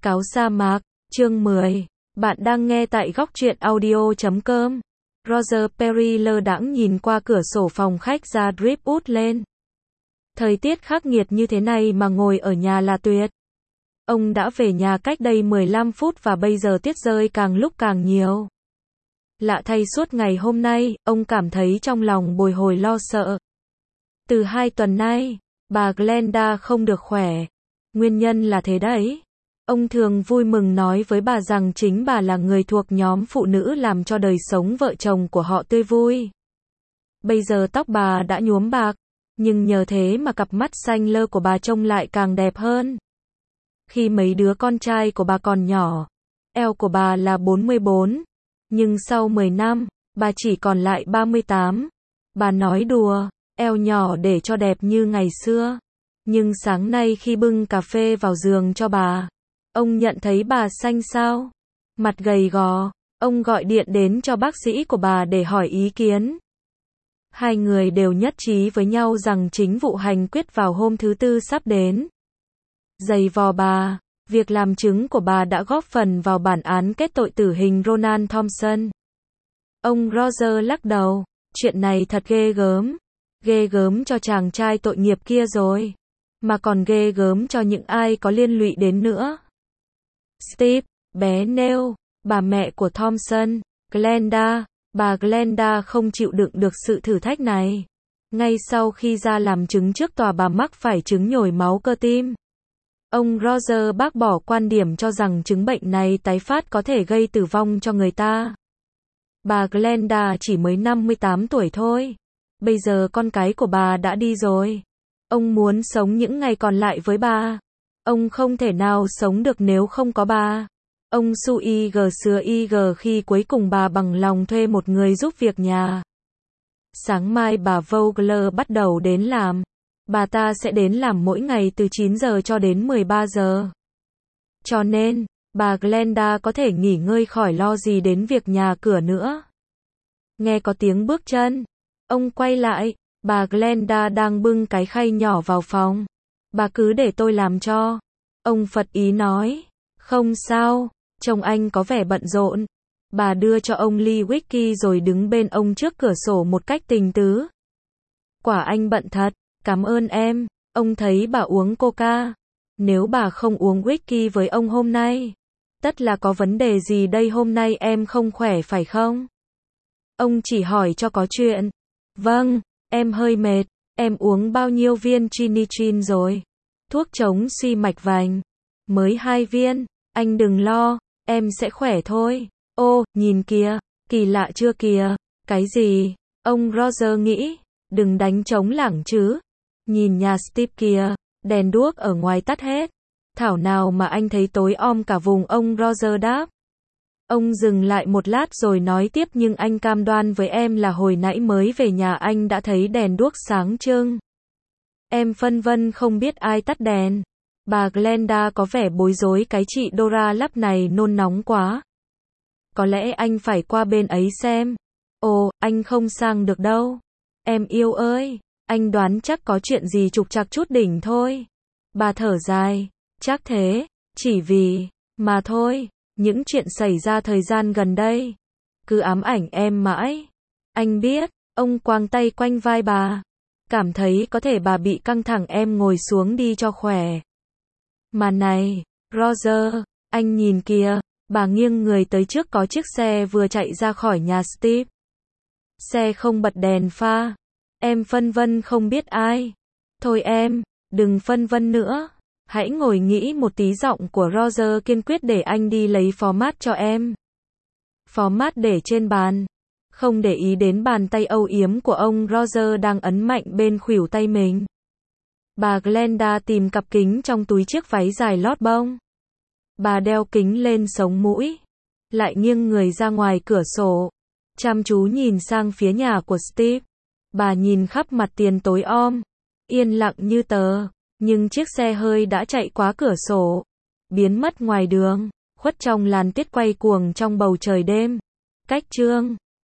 Cáo sa mạc, chương 10. Bạn đang nghe tại góc truyện audio.com. Roger Perry lơ đãng nhìn qua cửa sổ phòng khách ra Driftwood lên. Thời tiết khắc nghiệt như thế này mà ngồi ở nhà là tuyệt. Ông đã về nhà cách đây 15 phút và bây giờ tuyết rơi càng lúc càng nhiều. Lạ thay suốt ngày hôm nay, ông cảm thấy trong lòng bồi hồi lo sợ. Từ 2 tuần nay, bà Glenda không được khỏe. Nguyên nhân là thế đấy. Ông thường vui mừng nói với bà rằng chính bà là người thuộc nhóm phụ nữ làm cho đời sống vợ chồng của họ tươi vui. Bây giờ tóc bà đã nhuốm bạc, nhưng nhờ thế mà cặp mắt xanh lơ của bà trông lại càng đẹp hơn. Khi mấy đứa con trai của bà còn nhỏ, eo của bà là 44, nhưng sau 10 năm, bà chỉ còn lại 38. Bà nói đùa, eo nhỏ để cho đẹp như ngày xưa. Nhưng sáng nay khi bưng cà phê vào giường cho bà, ông nhận thấy bà xanh xao, mặt gầy gò. Ông gọi điện đến cho bác sĩ của bà để hỏi ý kiến. Hai người đều nhất trí với nhau rằng chính vụ hành quyết vào hôm thứ Tư sắp đến giày vò bà. Việc làm chứng của bà đã góp phần vào bản án kết tội tử hình Ronan Thompson. Ông Roger lắc đầu, chuyện này thật ghê gớm. Ghê gớm cho chàng trai tội nghiệp kia rồi, mà còn ghê gớm cho những ai có liên lụy đến nữa. Steve, bé Neil, bà mẹ của Thompson, Glenda, bà Glenda không chịu đựng được sự thử thách này. Ngay sau khi ra làm chứng trước tòa bà mắc phải chứng nhồi máu cơ tim. Ông Roger bác bỏ quan điểm cho rằng chứng bệnh này tái phát có thể gây tử vong cho người ta. Bà Glenda chỉ mới 58 tuổi thôi. Bây giờ con cái của bà đã đi rồi. Ông muốn sống những ngày còn lại với bà. Ông không thể nào sống được nếu không có bà. Ông su sứa khi cuối cùng bà bằng lòng thuê một người giúp việc nhà. Sáng mai bà Vogler bắt đầu đến làm. Bà ta sẽ đến làm mỗi ngày từ 9 giờ cho đến 13 giờ. Cho nên, bà Glenda có thể nghỉ ngơi khỏi lo gì đến việc nhà cửa nữa. Nghe có tiếng bước chân. Ông quay lại, bà Glenda đang bưng cái khay nhỏ vào phòng. Bà cứ để tôi làm cho. Ông phật ý nói. Không sao, chồng anh có vẻ bận rộn. Bà đưa cho ông ly whisky rồi đứng bên ông trước cửa sổ một cách tình tứ. Quả anh bận thật, cảm ơn em. Ông thấy bà uống coca. Nếu bà không uống whisky với ông hôm nay, tất là có vấn đề gì đây, hôm nay em không khỏe phải không? Ông chỉ hỏi cho có chuyện. Vâng, em hơi mệt. Em uống bao nhiêu viên Chinitrin rồi? Thuốc chống suy mạch vành. Mới 2 viên. Anh đừng lo, em sẽ khỏe thôi. Ô, nhìn kìa, kỳ lạ chưa kìa. Cái gì? Ông Roger nghĩ. Đừng đánh trống lảng chứ. Nhìn nhà Steve kìa, đèn đuốc ở ngoài tắt hết. Thảo nào mà anh thấy tối om cả vùng, ông Roger đáp. Ông dừng lại một lát rồi nói tiếp, nhưng anh cam đoan với em là hồi nãy mới về nhà anh đã thấy đèn đuốc sáng trưng. Em phân vân không biết ai tắt đèn. Bà Glenda có vẻ bối rối, cái chị Dora lắp này nôn nóng quá. Có lẽ anh phải qua bên ấy xem. Ồ, anh không sang được đâu. Em yêu ơi, anh đoán chắc có chuyện gì trục trặc chút đỉnh thôi. Bà thở dài, chắc thế, chỉ vì, mà thôi, những chuyện xảy ra thời gian gần đây, cứ ám ảnh em mãi. Anh biết, ông quàng tay quanh vai bà, cảm thấy có thể bà bị căng thẳng, em ngồi xuống đi cho khỏe. Mà này, Roger, anh nhìn kìa, bà nghiêng người tới trước, có chiếc xe vừa chạy ra khỏi nhà Steve. Xe không bật đèn pha. Em phân vân không biết ai. Thôi em, đừng phân vân nữa. Hãy ngồi nghỉ một tí, giọng của Roger kiên quyết, để anh đi lấy format cho em. Format để trên bàn. Không để ý đến bàn tay âu yếm của ông Roger đang ấn mạnh bên khuỷu tay mình. Bà Glenda tìm cặp kính trong túi chiếc váy dài lót bông. Bà đeo kính lên sống mũi, lại nghiêng người ra ngoài cửa sổ, chăm chú nhìn sang phía nhà của Steve. Bà nhìn khắp mặt tiền tối om, yên lặng như tờ, nhưng chiếc xe hơi đã chạy qua cửa sổ, biến mất ngoài đường, khuất trong làn tuyết quay cuồng trong bầu trời đêm. Cách chương